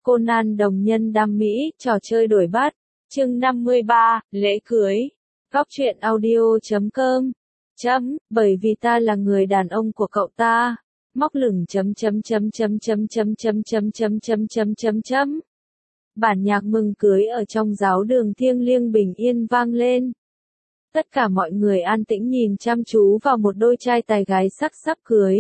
Conan đồng nhân đam mỹ, trò chơi đổi bát. Chương 53, lễ cưới. Góc truyện audio.com. Bởi vì ta là người đàn ông của cậu ta. Móc lửng Bản nhạc mừng cưới ở trong giáo đường thiêng liêng bình yên vang lên. Tất cả mọi người an tĩnh nhìn chăm chú vào một đôi trai tài gái sắc sắp cưới.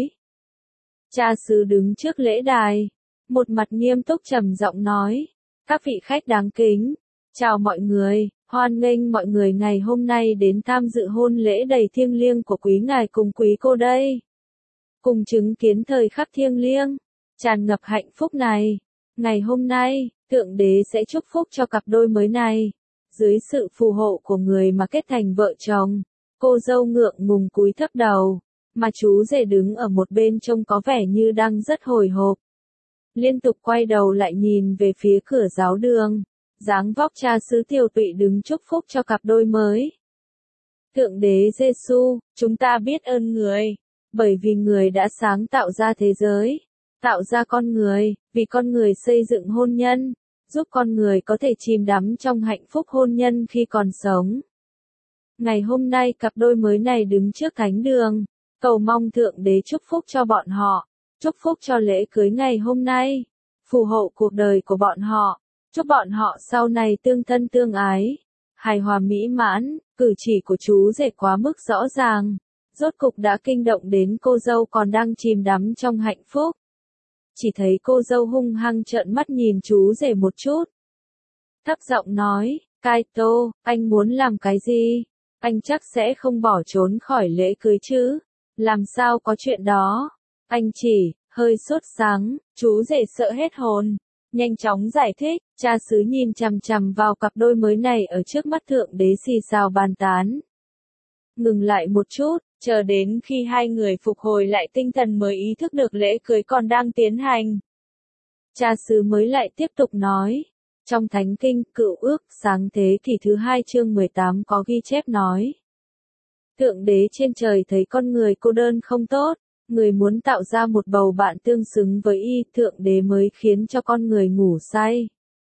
Cha xứ đứng trước lễ đài, một mặt nghiêm túc trầm giọng nói: "Các vị khách đáng kính, chào mọi người, hoan nghênh mọi người ngày hôm nay đến tham dự hôn lễ đầy thiêng liêng của quý ngài cùng quý cô đây. Cùng chứng kiến thời khắc thiêng liêng, tràn ngập hạnh phúc này. Ngày hôm nay, Thượng Đế sẽ chúc phúc cho cặp đôi mới này. Dưới sự phù hộ của người mà kết thành vợ chồng." Cô dâu ngượng ngùng cúi thấp đầu, mà chú rể đứng ở một bên trông có vẻ như đang rất hồi hộp. Liên tục quay đầu lại nhìn về phía cửa giáo đường, dáng vóc cha xứ tiều tụy đứng chúc phúc cho cặp đôi mới. "Thượng Đế Giêsu, chúng ta biết ơn người, bởi vì người đã sáng tạo ra thế giới, tạo ra con người, vì con người xây dựng hôn nhân, giúp con người có thể chìm đắm trong hạnh phúc hôn nhân khi còn sống. Ngày hôm nay cặp đôi mới này đứng trước thánh đường, cầu mong Thượng Đế chúc phúc cho bọn họ, chúc phúc cho lễ cưới ngày hôm nay, phù hộ cuộc đời của bọn họ, chúc bọn họ sau này tương thân tương ái, hài hòa mỹ mãn." Cử chỉ của chú rể quá mức rõ ràng, rốt cục đã kinh động đến cô dâu còn đang chìm đắm trong hạnh phúc. Chỉ thấy cô dâu hung hăng trợn mắt nhìn chú rể một chút, thấp giọng nói: "Kaito, anh muốn làm cái gì? Anh chắc sẽ không bỏ trốn khỏi lễ cưới chứ? Làm sao có chuyện đó?" Anh chỉ, hơi sốt sắng, chú rể sợ hết hồn, nhanh chóng giải thích. Cha xứ nhìn chằm chằm vào cặp đôi mới này ở trước mắt Thượng Đế xì xào bàn tán. Ngừng lại một chút, chờ đến khi hai người phục hồi lại tinh thần mới ý thức được lễ cưới còn đang tiến hành. Cha xứ mới lại tiếp tục nói. Trong Thánh Kinh, Cựu Ước, Sáng Thế Kỷ thứ 2 chương 18 có ghi chép nói: "Thượng Đế trên trời thấy con người cô đơn không tốt, người muốn tạo ra một bầu bạn tương xứng với y, Thượng Đế mới khiến cho con người ngủ say.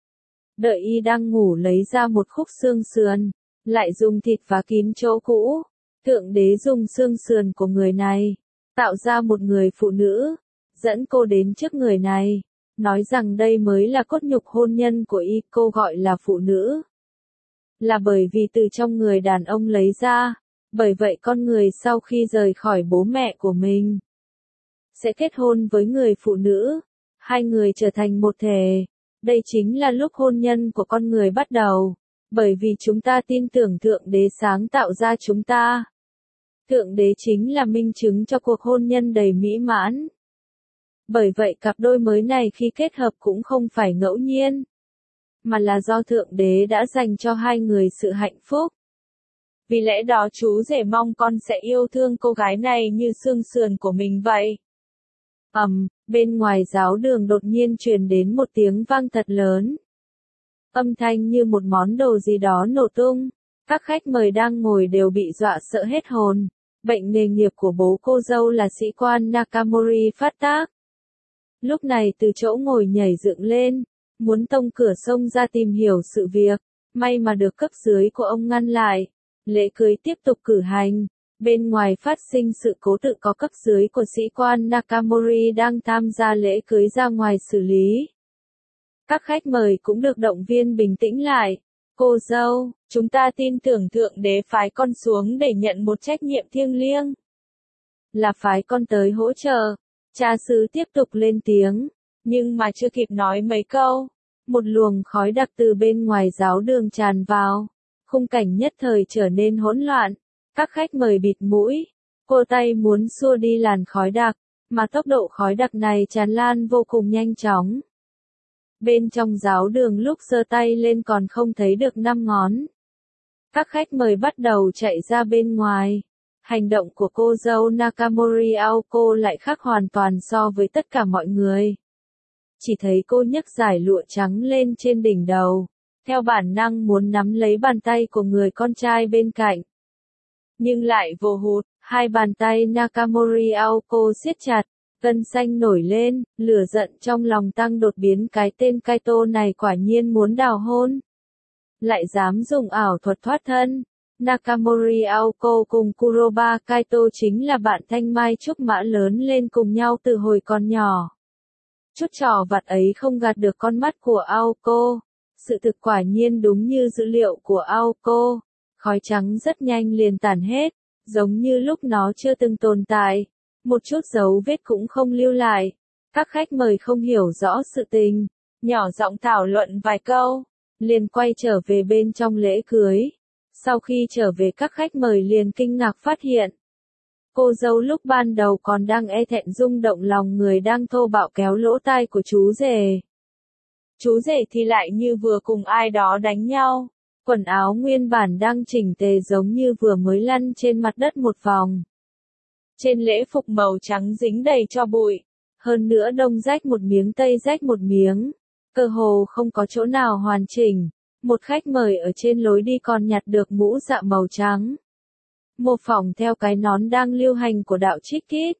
Đợi y đang ngủ lấy ra một khúc xương sườn, lại dùng thịt phá kín chỗ cũ. Thượng Đế dùng xương sườn của người này, tạo ra một người phụ nữ, dẫn cô đến trước người này, nói rằng đây mới là cốt nhục hôn nhân của y, cô gọi là phụ nữ. Là bởi vì từ trong người đàn ông lấy ra, bởi vậy con người sau khi rời khỏi bố mẹ của mình, sẽ kết hôn với người phụ nữ, hai người trở thành một thể. Đây chính là lúc hôn nhân của con người bắt đầu, bởi vì chúng ta tin tưởng Thượng Đế sáng tạo ra chúng ta. Thượng Đế chính là minh chứng cho cuộc hôn nhân đầy mỹ mãn. Bởi vậy cặp đôi mới này khi kết hợp cũng không phải ngẫu nhiên, mà là do Thượng Đế đã dành cho hai người sự hạnh phúc. Vì lẽ đó chú rể mong con sẽ yêu thương cô gái này như xương sườn của mình vậy." Bên ngoài giáo đường đột nhiên truyền đến một tiếng vang thật lớn. Âm thanh như một món đồ gì đó nổ tung. Các khách mời đang ngồi đều bị dọa sợ hết hồn. Bệnh nghề nghiệp của bố cô dâu là sĩ quan Nakamori phát tác. Lúc này từ chỗ ngồi nhảy dựng lên, muốn tông cửa xông ra tìm hiểu sự việc. May mà được cấp dưới của ông ngăn lại. Lễ cưới tiếp tục cử hành. Bên ngoài phát sinh sự cố, tự có cấp dưới của sĩ quan Nakamori đang tham gia lễ cưới ra ngoài xử lý. Các khách mời cũng được động viên bình tĩnh lại. "Cô dâu, chúng ta tin tưởng Thượng Đế phái con xuống để nhận một trách nhiệm thiêng liêng. Là phái con tới hỗ trợ." Cha xứ tiếp tục lên tiếng, nhưng mà chưa kịp nói mấy câu, một luồng khói đặc từ bên ngoài giáo đường tràn vào. Khung cảnh nhất thời trở nên hỗn loạn. Các khách mời bịt mũi, cô tay muốn xua đi làn khói đặc, mà tốc độ khói đặc này tràn lan vô cùng nhanh chóng. Bên trong giáo đường lúc giơ tay lên còn không thấy được 5 ngón. Các khách mời bắt đầu chạy ra bên ngoài. Hành động của cô dâu Nakamori Aoko lại khác hoàn toàn so với tất cả mọi người. Chỉ thấy cô nhấc dải lụa trắng lên trên đỉnh đầu, theo bản năng muốn nắm lấy bàn tay của người con trai bên cạnh. Nhưng lại vô hụt, hai bàn tay Nakamori Aoko siết chặt, Gân xanh nổi lên, lửa giận trong lòng tăng đột biến, cái tên Kaito này quả nhiên muốn đào hôn. Lại dám dùng ảo thuật thoát thân. Nakamori Aoko cùng Kuroba Kaito chính là bạn thanh mai trúc mã lớn lên cùng nhau từ hồi còn nhỏ. Chút trò vặt ấy không gạt được con mắt của Aoko. Sự thực quả nhiên đúng như dữ liệu của Aoko. Khói trắng rất nhanh liền tản hết, giống như lúc nó chưa từng tồn tại. Một chút dấu vết cũng không lưu lại. Các khách mời không hiểu rõ sự tình, nhỏ giọng thảo luận vài câu, liền quay trở về bên trong lễ cưới. Sau khi trở về các khách mời liền kinh ngạc phát hiện. Cô dâu lúc ban đầu còn đang e thẹn rung động lòng người đang thô bạo kéo lỗ tai của chú rể. Chú rể thì lại như vừa cùng ai đó đánh nhau. Quần áo nguyên bản đang chỉnh tề giống như vừa mới lăn trên mặt đất một vòng. Trên lễ phục màu trắng dính đầy tro bụi. Hơn nữa đông rách một miếng tây rách một miếng. Cơ hồ không có chỗ nào hoàn chỉnh. Một khách mời ở trên lối đi còn nhặt được mũ dạ màu trắng. Mô phỏng theo cái nón đang lưu hành của đạo Trích Kít.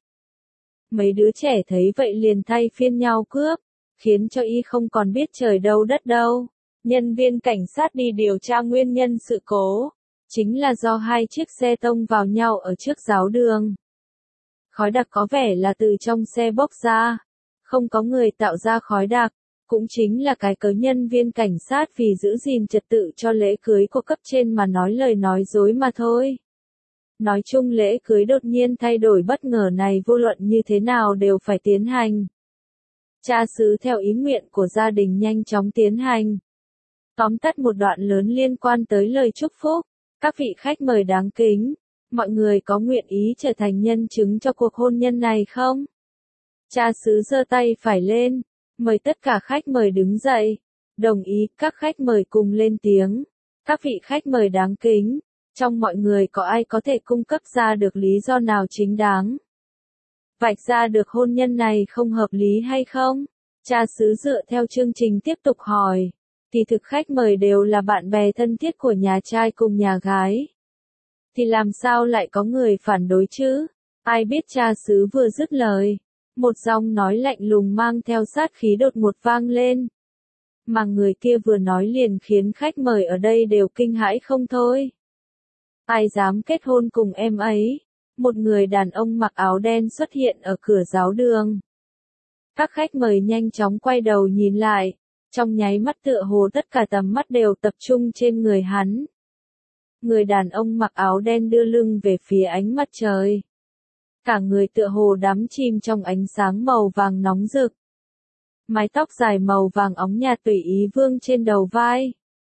Mấy đứa trẻ thấy vậy liền thay phiên nhau cướp, khiến cho y không còn biết trời đâu đất đâu. Nhân viên cảnh sát đi điều tra nguyên nhân sự cố. Chính là do hai chiếc xe tông vào nhau ở trước giáo đường. Khói đặc có vẻ là từ trong xe bốc ra. Không có người tạo ra khói đặc. Cũng chính là cái cớ nhân viên cảnh sát vì giữ gìn trật tự cho lễ cưới của cấp trên mà nói lời nói dối mà thôi. Nói chung lễ cưới đột nhiên thay đổi bất ngờ này vô luận như thế nào đều phải tiến hành. Cha xứ theo ý nguyện của gia đình nhanh chóng tiến hành. Tóm tắt một đoạn lớn liên quan tới lời chúc phúc. Các vị khách mời đáng kính, mọi người có nguyện ý trở thành nhân chứng cho cuộc hôn nhân này không? Cha xứ giơ tay phải lên, mời tất cả khách mời đứng dậy. Đồng ý, các khách mời cùng lên tiếng. Các vị khách mời đáng kính, trong mọi người có ai có thể cung cấp ra được lý do nào chính đáng? Vạch ra được hôn nhân này không hợp lý hay không? Cha xứ dựa theo chương trình tiếp tục hỏi. Thì thực khách mời đều là bạn bè thân thiết của nhà trai cùng nhà gái. Thì làm sao lại có người phản đối chứ? Ai biết cha xứ vừa dứt lời. Một giọng nói lạnh lùng mang theo sát khí đột ngột vang lên. Mà người kia vừa nói liền khiến khách mời ở đây đều kinh hãi không thôi. Ai dám kết hôn cùng em ấy? Một người đàn ông mặc áo đen xuất hiện ở cửa giáo đường. Các khách mời nhanh chóng quay đầu nhìn lại. Trong nháy mắt tựa hồ tất cả tầm mắt đều tập trung trên người hắn. Người đàn ông mặc áo đen đưa lưng về phía ánh mặt trời. Cả người tựa hồ đắm chìm trong ánh sáng màu vàng nóng rực. Mái tóc dài màu vàng óng nhạt tùy ý vương trên đầu vai.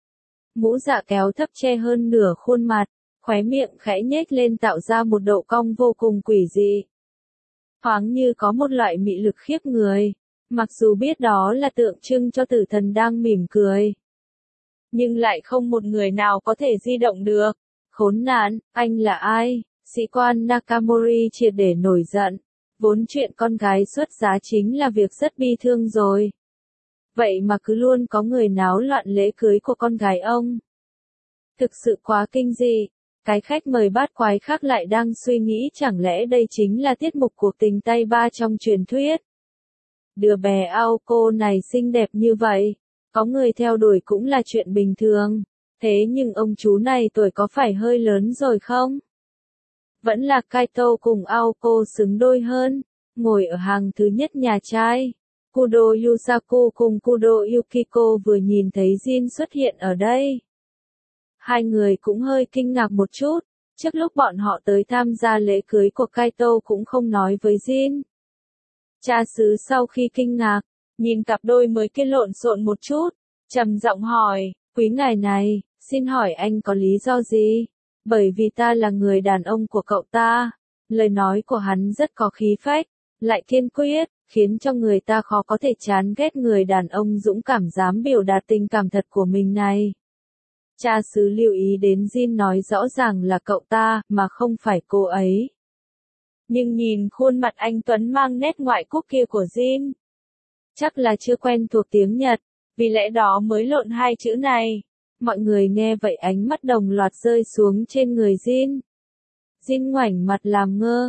Mũ dạ kéo thấp che hơn nửa khuôn mặt, khóe miệng khẽ nhếch lên tạo ra một độ cong vô cùng quỷ dị. Thoáng như có một loại mị lực khiếp người, mặc dù biết đó là tượng trưng cho tử thần đang mỉm cười. Nhưng lại không một người nào có thể di động được. Khốn nạn, anh là ai? Sĩ quan Nakamori triệt để nổi giận. Vốn chuyện con gái xuất giá chính là việc rất bi thương rồi. Vậy mà cứ luôn có người náo loạn lễ cưới của con gái ông. Thực sự quá kinh dị. Cái khách mời bát quái khác lại đang suy nghĩ chẳng lẽ đây chính là tiết mục cuộc tình tay ba trong truyền thuyết. Đứa bé Aoko này xinh đẹp như vậy. Có người theo đuổi cũng là chuyện bình thường. Thế nhưng ông chú này tuổi có phải hơi lớn rồi không? Vẫn là Kaito cùng Aoko xứng đôi hơn. Ngồi ở hàng thứ nhất nhà trai. Kudo Yusaku cùng Kudo Yukiko vừa nhìn thấy Jin xuất hiện ở đây. Hai người cũng hơi kinh ngạc một chút. Trước lúc bọn họ tới tham gia lễ cưới của Kaito cũng không nói với Jin. Cha xứ sau khi kinh ngạc, nhìn cặp đôi mới kia lộn xộn một chút, trầm giọng hỏi, quý ngài này, xin hỏi anh có lý do gì? Bởi vì ta là người đàn ông của cậu ta. Lời nói của hắn rất có khí phách, lại kiên quyết, khiến cho người ta khó có thể chán ghét người đàn ông dũng cảm dám biểu đạt tình cảm thật của mình này. Cha xứ lưu ý đến Jin nói rõ ràng là cậu ta, mà không phải cô ấy. Nhưng nhìn khuôn mặt anh Tuấn mang nét ngoại quốc kia của Jin, chắc là chưa quen thuộc tiếng Nhật, vì lẽ đó mới lộn hai chữ này. Mọi người nghe vậy ánh mắt đồng loạt rơi xuống trên người Jin. Jin ngoảnh mặt làm ngơ,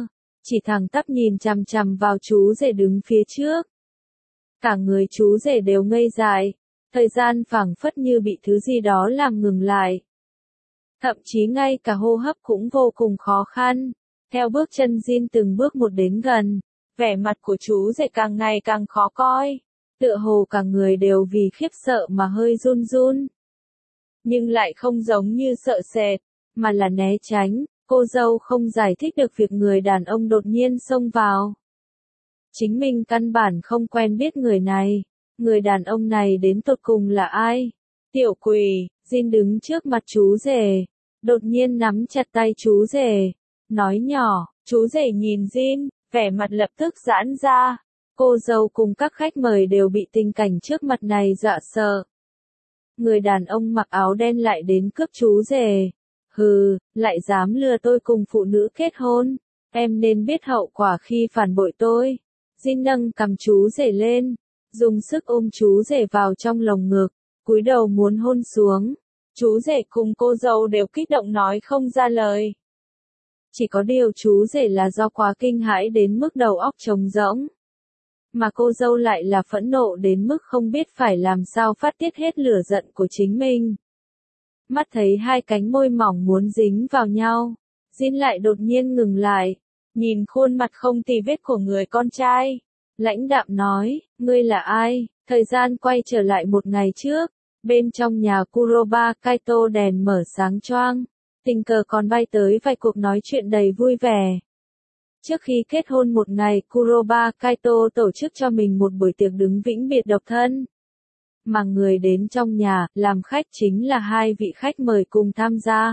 chỉ thẳng tắp nhìn chằm chằm vào chú rể đứng phía trước. Cả người chú rể đều ngây dại, thời gian phảng phất như bị thứ gì đó làm ngừng lại. Thậm chí ngay cả hô hấp cũng vô cùng khó khăn. Theo bước chân Jin từng bước một đến gần, vẻ mặt của chú rể càng ngày càng khó coi. Tựa hồ cả người đều vì khiếp sợ mà hơi run run. Nhưng lại không giống như sợ sệt, mà là né tránh. Cô dâu không giải thích được việc người đàn ông đột nhiên xông vào. Chính mình căn bản không quen biết người này. Người đàn ông này đến tột cùng là ai? Tiểu quỷ, Jin đứng trước mặt chú rể. Đột nhiên nắm chặt tay chú rể. Nói nhỏ, chú rể nhìn Jin, vẻ mặt lập tức giãn ra. Cô dâu cùng các khách mời đều bị tình cảnh trước mặt này dọa sợ. Người đàn ông mặc áo đen lại đến cướp chú rể. Hừ, lại dám lừa tôi cùng phụ nữ kết hôn. Em nên biết hậu quả khi phản bội tôi. Jin nâng cầm chú rể lên, dùng sức ôm chú rể vào trong lồng ngực, cúi đầu muốn hôn xuống. Chú rể cùng cô dâu đều kích động nói không ra lời. Chỉ có điều chú rể là do quá kinh hãi đến mức đầu óc trống rỗng. Mà cô dâu lại là phẫn nộ đến mức không biết phải làm sao phát tiết hết lửa giận của chính mình. Mắt thấy hai cánh môi mỏng muốn dính vào nhau, Jin lại đột nhiên ngừng lại, nhìn khuôn mặt không tì vết của người con trai. Lãnh đạm nói, ngươi là ai? Thời gian quay trở lại một ngày trước, bên trong nhà Kuroba Kaito đèn mở sáng choang, tình cờ còn bay tới vài cuộc nói chuyện đầy vui vẻ. Trước khi kết hôn một ngày, Kuroba Kaito tổ chức cho mình một buổi tiệc đứng vĩnh biệt độc thân. Mà người đến trong nhà, làm khách chính là hai vị khách mời cùng tham gia.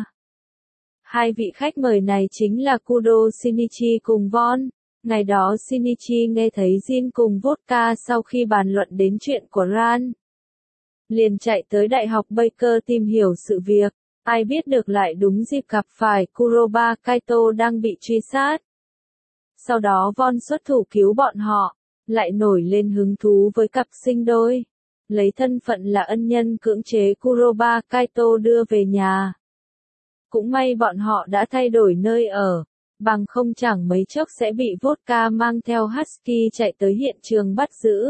Hai vị khách mời này chính là Kudo Shinichi cùng Von. Ngày đó Shinichi nghe thấy Jin cùng Vodka sau khi bàn luận đến chuyện của Ran. Liền chạy tới Đại học Baker tìm hiểu sự việc, ai biết được lại đúng dịp gặp phải Kuroba Kaito đang bị truy sát. Sau đó Von xuất thủ cứu bọn họ, lại nổi lên hứng thú với cặp sinh đôi. Lấy thân phận là ân nhân cưỡng chế Kuroba Kaito đưa về nhà. Cũng may bọn họ đã thay đổi nơi ở, bằng không chẳng mấy chốc sẽ bị Vodka mang theo Husky chạy tới hiện trường bắt giữ.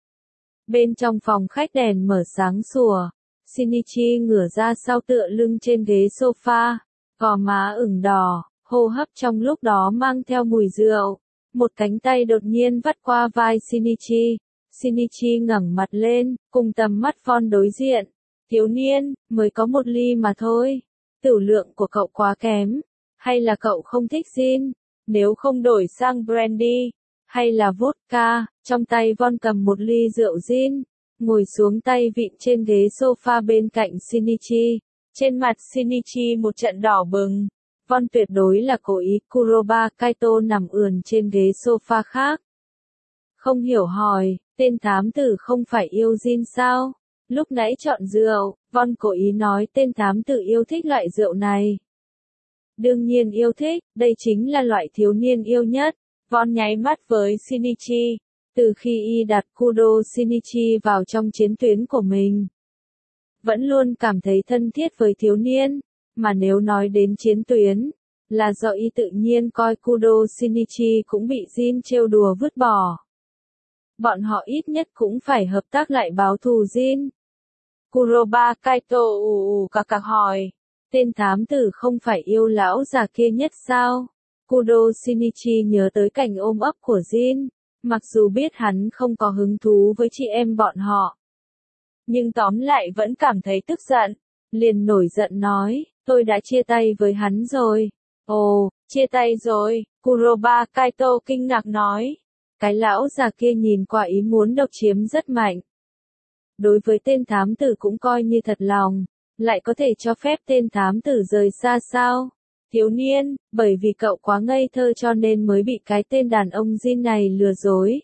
Bên trong phòng khách đèn mở sáng sủa, Shinichi ngửa ra sau tựa lưng trên ghế sofa, gò má ửng đỏ, hô hấp trong lúc đó mang theo mùi rượu. Một cánh tay đột nhiên vắt qua vai Shinichi. Shinichi ngẩng mặt lên, cùng tầm mắt Von đối diện. Thiếu niên, mới có một ly mà thôi. Tửu lượng của cậu quá kém. Hay là cậu không thích gin? Nếu không đổi sang brandy, hay là vodka? Trong tay Von cầm một ly rượu gin, ngồi xuống tay vịn trên ghế sofa bên cạnh Shinichi. Trên mặt Shinichi một trận đỏ bừng. Von tuyệt đối là cố ý. Kuroba Kaito nằm ườn trên ghế sofa khác. Không hiểu hỏi, tên thám tử không phải yêu Jin sao? Lúc nãy chọn rượu, Von cố ý nói tên thám tử yêu thích loại rượu này. Đương nhiên yêu thích, đây chính là loại thiếu niên yêu nhất. Von nháy mắt với Shinichi. Từ khi y đặt Kudo Shinichi vào trong chiến tuyến của mình, vẫn luôn cảm thấy thân thiết với thiếu niên. Mà nếu nói đến chiến tuyến, là do y tự nhiên coi Kudo Shinichi cũng bị Jin trêu đùa vứt bỏ. Bọn họ ít nhất cũng phải hợp tác lại báo thù Jin. Kuroba Kaito cặc hỏi, tên thám tử không phải yêu lão già kia nhất sao? Kudo Shinichi nhớ tới cảnh ôm ấp của Jin, mặc dù biết hắn không có hứng thú với chị em bọn họ. Nhưng tóm lại vẫn cảm thấy tức giận, liền nổi giận nói, tôi đã chia tay với hắn rồi. Ồ, chia tay rồi, Kuroba Kaito kinh ngạc nói. Cái lão già kia nhìn qua ý muốn độc chiếm rất mạnh. Đối với tên thám tử cũng coi như thật lòng, lại có thể cho phép tên thám tử rời xa sao? Thiếu niên, bởi vì cậu quá ngây thơ cho nên mới bị cái tên đàn ông Jin này lừa dối.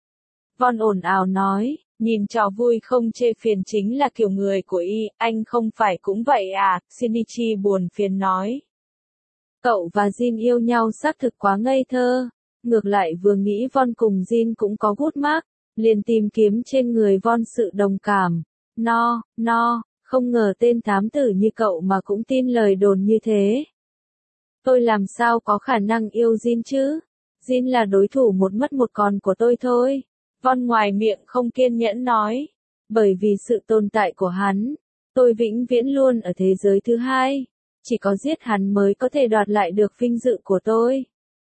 Von ồn ào nói, nhìn trò vui không chê phiền chính là kiểu người của y, anh không phải cũng vậy à? Shinichi buồn phiền nói. Cậu và Jin yêu nhau xác thực quá ngây thơ. Ngược lại vừa nghĩ Von cùng Jin cũng có gút mác, liền tìm kiếm trên người Von sự đồng cảm. Không ngờ tên thám tử như cậu mà cũng tin lời đồn như thế. Tôi làm sao có khả năng yêu Jin chứ? Jin là đối thủ một mất một còn của tôi thôi. Von ngoài miệng không kiên nhẫn nói. Bởi vì sự tồn tại của hắn, tôi vĩnh viễn luôn ở thế giới thứ hai. Chỉ có giết hắn mới có thể đoạt lại được vinh dự của tôi.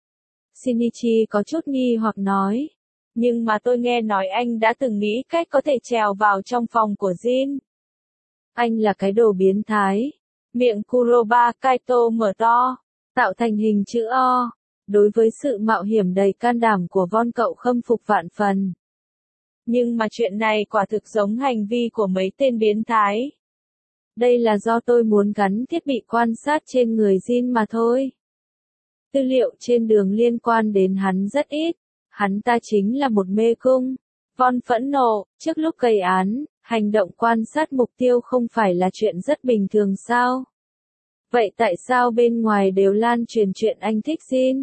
Shinichi có chút nghi hoặc nói. Nhưng mà tôi nghe nói anh đã từng nghĩ cách có thể trèo vào trong phòng của Jin. Anh là cái đồ biến thái. Miệng Kuroba Kaito mở to, tạo thành hình chữ O. Đối với sự mạo hiểm đầy can đảm của Von cậu khâm phục vạn phần. Nhưng mà chuyện này quả thực giống hành vi của mấy tên biến thái. Đây là do tôi muốn gắn thiết bị quan sát trên người Jin mà thôi. Tư liệu trên đường liên quan đến hắn rất ít. Hắn ta chính là một mê cung. Von phẫn nộ, trước lúc gây án, hành động quan sát mục tiêu không phải là chuyện rất bình thường sao? Vậy tại sao bên ngoài đều lan truyền chuyện anh thích Jin?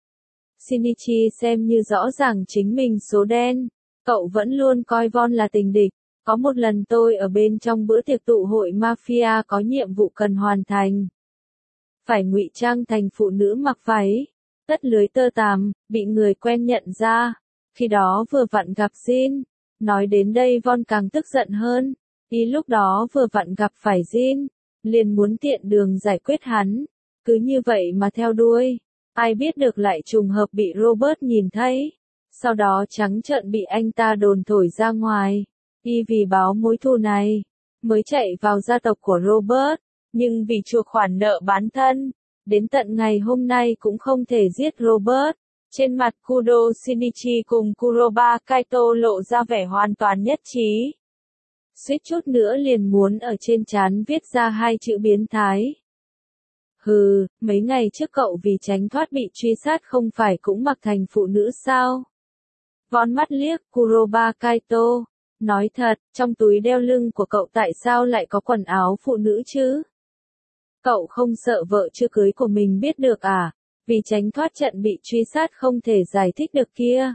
Shinichi xem như rõ ràng chính mình số đen. Cậu vẫn luôn coi Von là tình địch. Có một lần tôi ở bên trong bữa tiệc tụ hội mafia có nhiệm vụ cần hoàn thành. Phải ngụy trang thành phụ nữ mặc váy, tất lưới tơ tằm, bị người quen nhận ra. Khi đó vừa vặn gặp Jin. Nói đến đây Von càng tức giận hơn. Ý lúc đó vừa vặn gặp phải Jin, liền muốn tiện đường giải quyết hắn. Cứ như vậy mà theo đuôi. Ai biết được lại trùng hợp bị Robert nhìn thấy. Sau đó trắng trợn bị anh ta đồn thổi ra ngoài. Y vì báo mối thù này, mới chạy vào gia tộc của Robert. Nhưng vì chuộc khoản nợ bán thân, đến tận ngày hôm nay cũng không thể giết Robert. Trên mặt Kudo Shinichi cùng Kuroba Kaito lộ ra vẻ hoàn toàn nhất trí. Suýt chút nữa liền muốn ở trên trán viết ra hai chữ biến thái. Hừ, mấy ngày trước cậu vì tránh thoát bị truy sát không phải cũng mặc thành phụ nữ sao? Von mắt liếc Kuroba Kaito. Nói thật, trong túi đeo lưng của cậu tại sao lại có quần áo phụ nữ chứ? Cậu không sợ vợ chưa cưới của mình biết được à? Vì tránh thoát trận bị truy sát không thể giải thích được kia.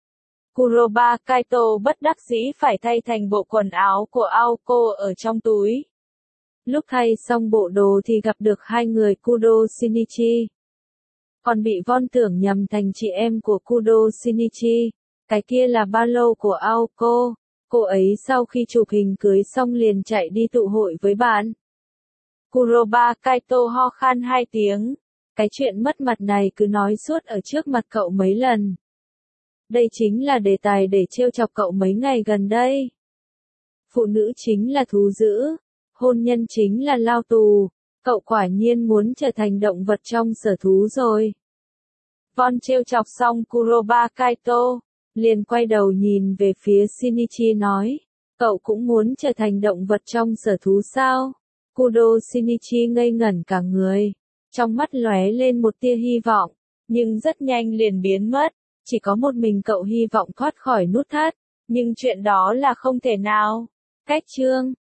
Kuroba Kaito bất đắc dĩ phải thay thành bộ quần áo của Aoko ở trong túi. Lúc thay xong bộ đồ thì gặp được hai người Kudo Shinichi. Còn bị Von tưởng nhầm thành chị em của Kudo Shinichi. Cái kia là ba lô của Aoko. Cô ấy sau khi chụp hình cưới xong liền chạy đi tụ hội với bạn. Kuroba Kaito ho khan hai tiếng. Cái chuyện mất mặt này cứ nói suốt ở trước mặt cậu mấy lần. Đây chính là đề tài để trêu chọc cậu mấy ngày gần đây. Phụ nữ chính là thú dữ. Hôn nhân chính là lao tù. Cậu quả nhiên muốn trở thành động vật trong sở thú rồi. Von trêu chọc xong Kuroba Kaito, liền quay đầu nhìn về phía Shinichi nói. Cậu cũng muốn trở thành động vật trong sở thú sao? Kudo Shinichi ngây ngẩn cả người. Trong mắt lóe lên một tia hy vọng. Nhưng rất nhanh liền biến mất. Chỉ có một mình cậu hy vọng thoát khỏi nút thắt. Nhưng chuyện đó là không thể nào. Cách chương